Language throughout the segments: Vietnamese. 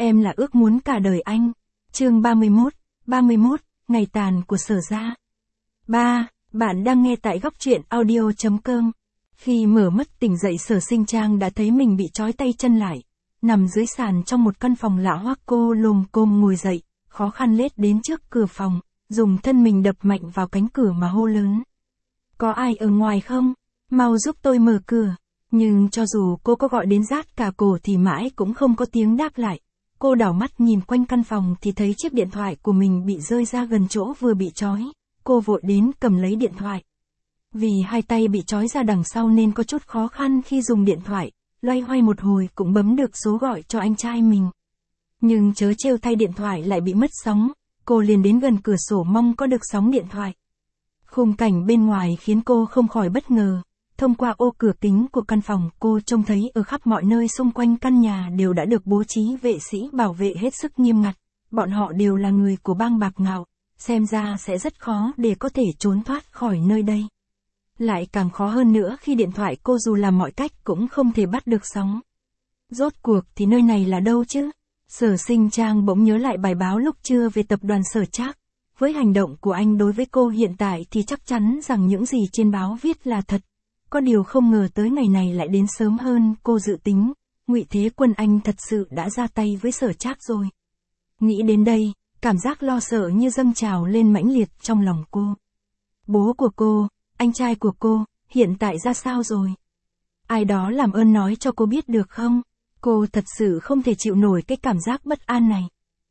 Em là ước muốn cả đời anh. Chương 31, ngày tàn của Sở gia. 3. Bạn đang nghe tại góc truyện audio.com. Khi mở mắt tỉnh dậy, Sở Sinh Trang đã thấy mình bị trói tay chân lại, nằm dưới sàn trong một căn phòng lạ hoắc. Cô lồm cồm ngồi dậy, khó khăn lết đến trước cửa phòng, dùng thân mình đập mạnh vào cánh cửa mà hô lớn. Có ai ở ngoài không? Mau giúp tôi mở cửa. Nhưng cho dù cô có gọi đến rát cả cổ thì mãi cũng không có tiếng đáp lại. Cô đảo mắt nhìn quanh căn phòng thì thấy chiếc điện thoại của mình bị rơi ra gần chỗ vừa bị trói. Cô vội đến cầm lấy điện thoại. Vì hai tay bị trói ra đằng sau nên có chút khó khăn khi dùng điện thoại, loay hoay một hồi cũng bấm được số gọi cho anh trai mình. Nhưng chớ trêu thay, điện thoại lại bị mất sóng. Cô liền đến gần cửa sổ mong có được sóng điện thoại. Khung cảnh bên ngoài khiến cô không khỏi bất ngờ. Thông qua ô cửa kính của căn phòng, cô trông thấy ở khắp mọi nơi xung quanh căn nhà đều đã được bố trí vệ sĩ bảo vệ hết sức nghiêm ngặt. Bọn họ đều là người của bang Bạc Ngạo, xem ra sẽ rất khó để có thể trốn thoát khỏi nơi đây. Lại càng khó hơn nữa khi điện thoại cô dù làm mọi cách cũng không thể bắt được sóng. Rốt cuộc thì nơi này là đâu chứ? Sở Sinh Trang bỗng nhớ lại bài báo lúc trưa về tập đoàn Sở Trác. Với hành động của anh đối với cô hiện tại thì chắc chắn rằng những gì trên báo viết là thật. Có điều không ngờ tới ngày này lại đến sớm hơn cô dự tính. Ngụy Thế Quân anh thật sự đã ra tay với Sở Trác rồi. Nghĩ đến đây, cảm giác lo sợ như dâng trào lên mãnh liệt trong lòng cô. Bố của cô, anh trai của cô, hiện tại ra sao rồi? Ai đó làm ơn nói cho cô biết được không? Cô thật sự không thể chịu nổi cái cảm giác bất an này.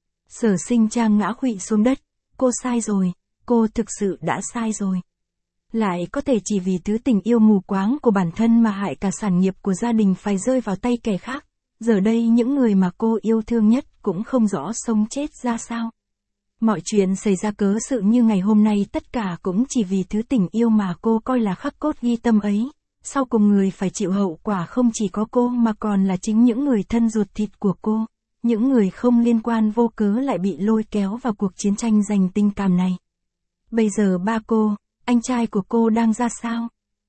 Sở Sinh Trang ngã khuỵu xuống đất. Cô sai rồi, cô thực sự đã sai rồi. Lại có thể chỉ vì thứ tình yêu mù quáng của bản thân mà hại cả sản nghiệp của gia đình phải rơi vào tay kẻ khác. Giờ đây những người mà cô yêu thương nhất cũng không rõ sống chết ra sao. Mọi chuyện xảy ra cớ sự như ngày hôm nay tất cả cũng chỉ vì thứ tình yêu mà cô coi là khắc cốt ghi tâm ấy. Sau cùng người phải chịu hậu quả không chỉ có cô mà còn là chính những người thân ruột thịt của cô. Những người không liên quan vô cớ lại bị lôi kéo vào cuộc chiến tranh giành tình cảm này. Bây giờ ba cô, anh trai của cô đang ra sao?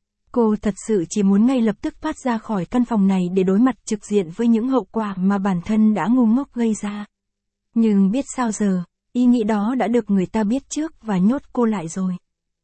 Cô thật sự chỉ muốn ngay lập tức thoát ra khỏi căn phòng này để đối mặt trực diện với những hậu quả mà bản thân đã ngu ngốc gây ra. Nhưng biết sao giờ, ý nghĩ đó đã được người ta biết trước và nhốt cô lại rồi.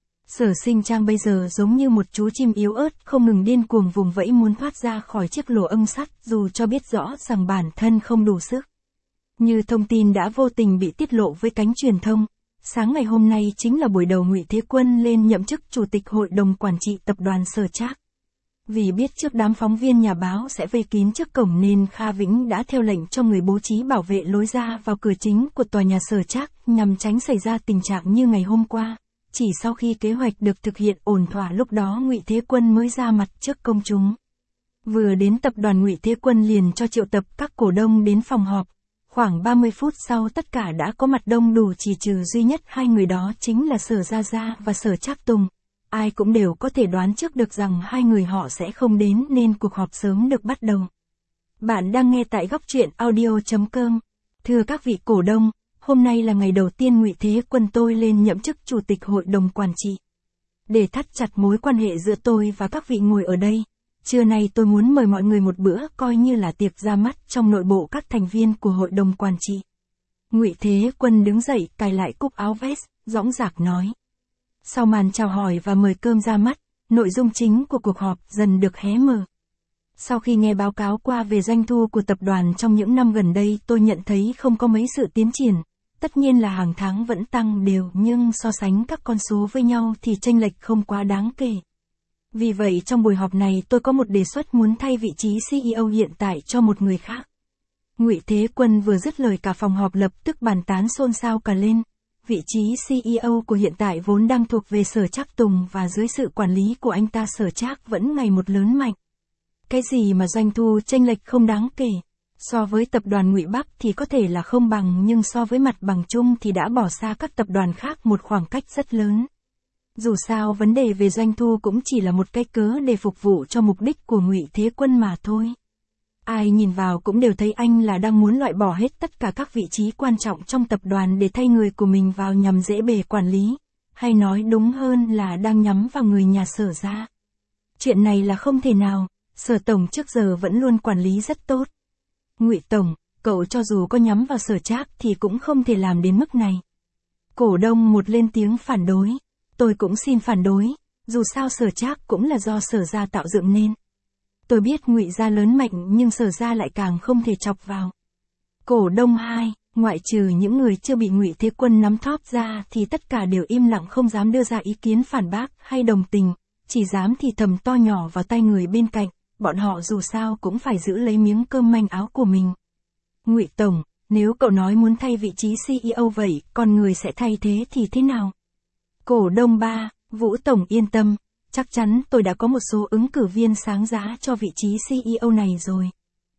Sở Sinh Trang bây giờ giống như một chú chim yếu ớt không ngừng điên cuồng vùng vẫy muốn thoát ra khỏi chiếc lỗ âm sắt dù cho biết rõ rằng bản thân không đủ sức. Như thông tin đã vô tình bị tiết lộ với cánh truyền thông, sáng ngày hôm nay chính là buổi đầu Ngụy Thế Quân lên nhậm chức chủ tịch hội đồng quản trị tập đoàn Sở Trác. Vì biết trước đám phóng viên nhà báo sẽ vây kín trước cổng nên Kha Vĩnh đã theo lệnh cho người bố trí bảo vệ lối ra vào cửa chính của tòa nhà Sở Trác nhằm tránh xảy ra tình trạng như ngày hôm qua. Chỉ sau khi kế hoạch được thực hiện ổn thỏa lúc đó Ngụy Thế Quân mới ra mặt trước công chúng. Vừa đến tập đoàn Ngụy Thế Quân liền cho triệu tập các cổ đông đến phòng họp. Khoảng 30 phút sau tất cả đã có mặt đông đủ chỉ trừ duy nhất hai người, đó chính là Sở Gia Gia và Sở Trác Tùng. Ai cũng đều có thể đoán trước được rằng hai người họ sẽ không đến nên cuộc họp sớm được bắt đầu. Bạn đang nghe tại góc truyện audio.com. Thưa các vị cổ đông, hôm nay là ngày đầu tiên Ngụy Thế Quân tôi lên nhậm chức chủ tịch hội đồng quản trị. Để thắt chặt mối quan hệ giữa tôi và các vị ngồi ở đây, trưa nay tôi muốn mời mọi người một bữa coi như là tiệc ra mắt trong nội bộ các thành viên của hội đồng quản trị. Ngụy Thế Quân đứng dậy cài lại cúc áo vest, dõng dạc nói. Sau màn chào hỏi và mời cơm ra mắt, nội dung chính của cuộc họp dần được hé mở. Sau khi nghe báo cáo qua về doanh thu của tập đoàn trong những năm gần đây, tôi nhận thấy không có mấy sự tiến triển. Tất nhiên là hàng tháng vẫn tăng đều nhưng so sánh các con số với nhau thì chênh lệch không quá đáng kể. Vì vậy trong buổi họp này tôi có một đề xuất muốn thay vị trí CEO hiện tại cho một người khác. Ngụy Thế Quân vừa dứt lời cả phòng họp lập tức bàn tán xôn xao cả lên. Vị trí CEO của hiện tại vốn đang thuộc về Sở Trác Tùng và dưới sự quản lý của anh ta Sở Trác vẫn ngày một lớn mạnh. Cái gì mà doanh thu chênh lệch không đáng kể. So với tập đoàn Ngụy Bắc thì có thể là không bằng nhưng so với mặt bằng chung thì đã bỏ xa các tập đoàn khác một khoảng cách rất lớn. Dù sao vấn đề về doanh thu cũng chỉ là một cái cớ để phục vụ cho mục đích của Ngụy Thế Quân mà thôi. Ai nhìn vào cũng đều thấy anh là đang muốn loại bỏ hết tất cả các vị trí quan trọng trong tập đoàn để thay người của mình vào nhằm dễ bề quản lý. Hay nói đúng hơn là đang nhắm vào người nhà Sở gia. Chuyện này là không thể nào, Sở Tổng trước giờ vẫn luôn quản lý rất tốt. Ngụy Tổng, cậu cho dù có nhắm vào Sở Trác thì cũng không thể làm đến mức này. Cổ đông một lên tiếng phản đối. Tôi cũng xin phản đối, dù sao Sở Trác cũng là do Sở gia tạo dựng nên. Tôi biết Ngụy gia lớn mạnh nhưng Sở gia lại càng không thể chọc vào. Cổ đông 2, ngoại trừ những người chưa bị Ngụy Thế Quân nắm thóp ra thì tất cả đều im lặng không dám đưa ra ý kiến phản bác hay đồng tình, chỉ dám thì thầm to nhỏ vào tai người bên cạnh, bọn họ dù sao cũng phải giữ lấy miếng cơm manh áo của mình. Ngụy Tổng, nếu cậu nói muốn thay vị trí CEO vậy, còn người sẽ thay thế thì thế nào? Cổ đông 3, Vũ Tổng yên tâm, chắc chắn tôi đã có một số ứng cử viên sáng giá cho vị trí CEO này rồi.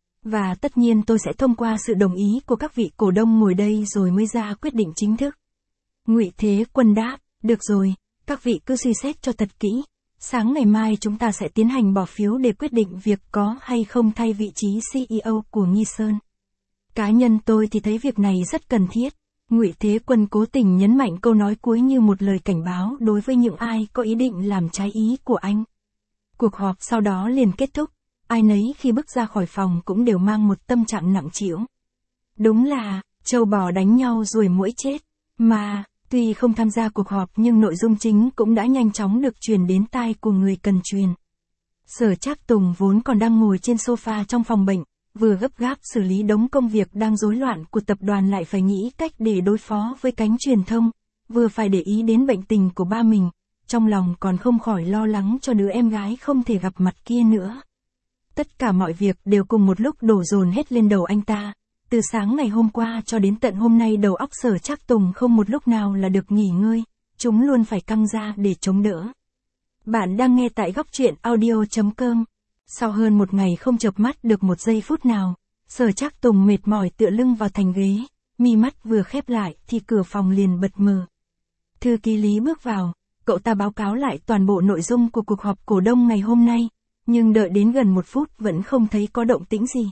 Và tất nhiên tôi sẽ thông qua sự đồng ý của các vị cổ đông ngồi đây rồi mới ra quyết định chính thức. Ngụy Thế Quân đáp, được rồi, các vị cứ suy xét cho thật kỹ. Sáng ngày mai chúng ta sẽ tiến hành bỏ phiếu để quyết định việc có hay không thay vị trí CEO của Nghi Sơn. Cá nhân tôi thì thấy việc này rất cần thiết. Ngụy Thế Quân cố tình nhấn mạnh câu nói cuối như một lời cảnh báo đối với những ai có ý định làm trái ý của anh. Cuộc họp sau đó liền kết thúc, ai nấy khi bước ra khỏi phòng cũng đều mang một tâm trạng nặng trĩu. Đúng là, trâu bò đánh nhau ruồi muỗi chết, mà, tuy không tham gia cuộc họp nhưng nội dung chính cũng đã nhanh chóng được truyền đến tai của người cần truyền. Sở Trác Tùng vốn còn đang ngồi trên sofa trong phòng bệnh, vừa gấp gáp xử lý đống công việc đang rối loạn của tập đoàn lại phải nghĩ cách để đối phó với cánh truyền thông, vừa phải để ý đến bệnh tình của ba mình, trong lòng còn không khỏi lo lắng cho đứa em gái không thể gặp mặt kia nữa. Tất cả mọi việc đều cùng một lúc đổ dồn hết lên đầu anh ta, từ sáng ngày hôm qua cho đến tận hôm nay đầu óc Sở Trác Tùng không một lúc nào là được nghỉ ngơi, chúng luôn phải căng ra để chống đỡ. Bạn đang nghe tại góc truyện audio.com. Sau hơn một ngày không chợp mắt được một giây phút nào, Sở Trác Tùng mệt mỏi tựa lưng vào thành ghế, mi mắt vừa khép lại thì cửa phòng liền bật mở. Thư ký Lý bước vào, cậu ta báo cáo lại toàn bộ nội dung của cuộc họp cổ đông ngày hôm nay, nhưng đợi đến gần 1 phút vẫn không thấy có động tĩnh gì.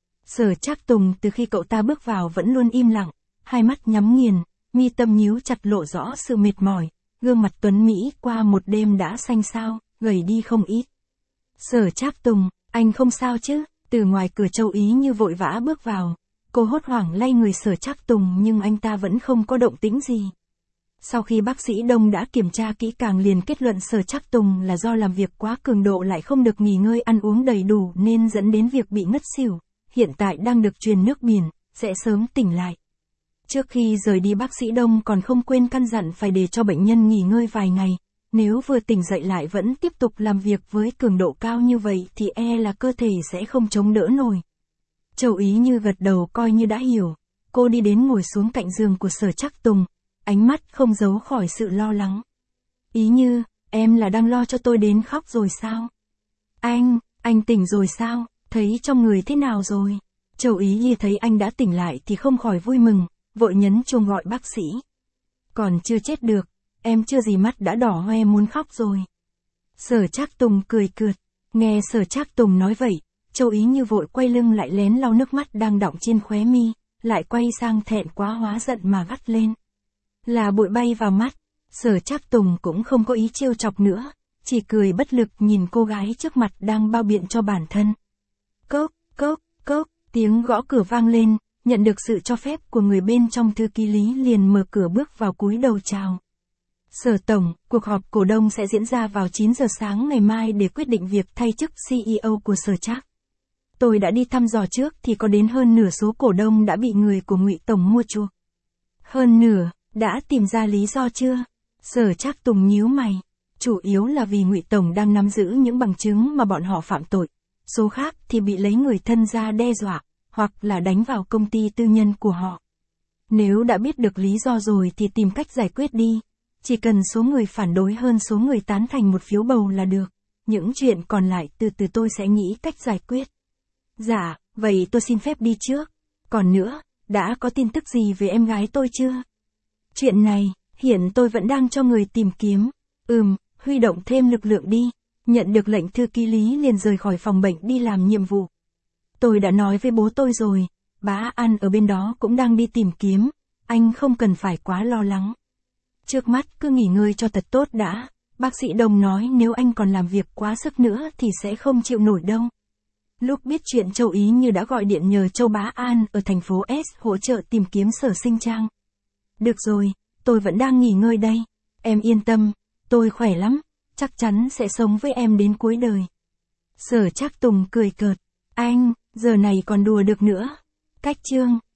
Sở Trác Tùng từ khi cậu ta bước vào vẫn luôn im lặng, hai mắt nhắm nghiền, mi tâm nhíu chặt lộ rõ sự mệt mỏi, gương mặt tuấn mỹ qua một đêm đã xanh xao, gầy đi không ít. Sở Trác Tùng, anh không sao chứ? Từ ngoài cửa Châu Ý như vội vã bước vào, cô hốt hoảng lay người Sở Trác Tùng nhưng anh ta vẫn không có động tĩnh gì. Sau khi bác sĩ Đông đã kiểm tra kỹ càng liền kết luận Sở Trác Tùng là do làm việc quá cường độ lại không được nghỉ ngơi ăn uống đầy đủ nên dẫn đến việc bị ngất xỉu, hiện tại đang được truyền nước biển, sẽ sớm tỉnh lại. Trước khi rời đi bác sĩ Đông còn không quên căn dặn phải để cho bệnh nhân nghỉ ngơi vài ngày, nếu vừa tỉnh dậy lại vẫn tiếp tục làm việc với cường độ cao như vậy thì là cơ thể sẽ không chống đỡ nổi. Châu Ý như gật đầu coi như đã hiểu, cô đi đến ngồi xuống cạnh giường của Sở Trác Tùng, ánh mắt không giấu khỏi sự lo lắng. Ý như, em là đang lo cho tôi đến khóc rồi sao? Anh tỉnh rồi sao? Thấy trong người thế nào rồi? Châu Ý Nhi thấy anh đã tỉnh lại thì không khỏi vui mừng, vội nhấn chuông gọi bác sĩ. Còn chưa chết được, em chưa gì mắt đã đỏ hoe muốn khóc rồi. Sở Trác Tùng cười cợt, nghe Sở Trác Tùng nói vậy, Châu Ý Như vội quay lưng lại lén lau nước mắt đang đọng trên khóe mi, lại quay sang thẹn quá hóa giận mà gắt lên. Là bụi bay vào mắt, Sở Trác Tùng cũng không có ý trêu chọc nữa, chỉ cười bất lực nhìn cô gái trước mặt đang bao biện cho bản thân. Cốc, cốc, cốc, tiếng gõ cửa vang lên, nhận được sự cho phép của người bên trong thư ký Lý liền mở cửa bước vào cúi đầu chào. Sở Tổng, cuộc họp cổ đông sẽ diễn ra vào 9 giờ sáng ngày mai để quyết định việc thay chức CEO của Sở Trác. Tôi đã đi thăm dò trước thì có đến hơn nửa số cổ đông đã bị người của Ngụy Tổng mua chuộc. Hơn nửa, đã tìm ra lý do chưa? Sở Trác Tùng nhíu mày. Chủ yếu là vì Ngụy Tổng đang nắm giữ những bằng chứng mà bọn họ phạm tội. Số khác thì bị lấy người thân ra đe dọa, hoặc là đánh vào công ty tư nhân của họ. Nếu đã biết được lý do rồi thì tìm cách giải quyết đi. Chỉ cần số người phản đối hơn số người tán thành một phiếu bầu là được. Những chuyện còn lại từ từ tôi sẽ nghĩ cách giải quyết. Dạ, vậy tôi xin phép đi trước. Còn nữa, đã có tin tức gì về em gái tôi chưa? Chuyện này, hiện tôi vẫn đang cho người tìm kiếm. Huy động thêm lực lượng đi. Nhận được lệnh thư ký Lý liền rời khỏi phòng bệnh đi làm nhiệm vụ. Tôi đã nói với bố tôi rồi, bá An ở bên đó cũng đang đi tìm kiếm, anh không cần phải quá lo lắng. Trước mắt cứ nghỉ ngơi cho thật tốt đã, bác sĩ Đồng nói nếu anh còn làm việc quá sức nữa thì sẽ không chịu nổi đâu. Lúc biết chuyện Châu Ý Như đã gọi điện nhờ Châu Bá An ở thành phố S hỗ trợ tìm kiếm Sở Sinh Trang. Được rồi, tôi vẫn đang nghỉ ngơi đây. Em yên tâm, tôi khỏe lắm, chắc chắn sẽ sống với em đến cuối đời. Sở Trác Tùng cười cợt. Anh, giờ này còn đùa được nữa. Cách chương.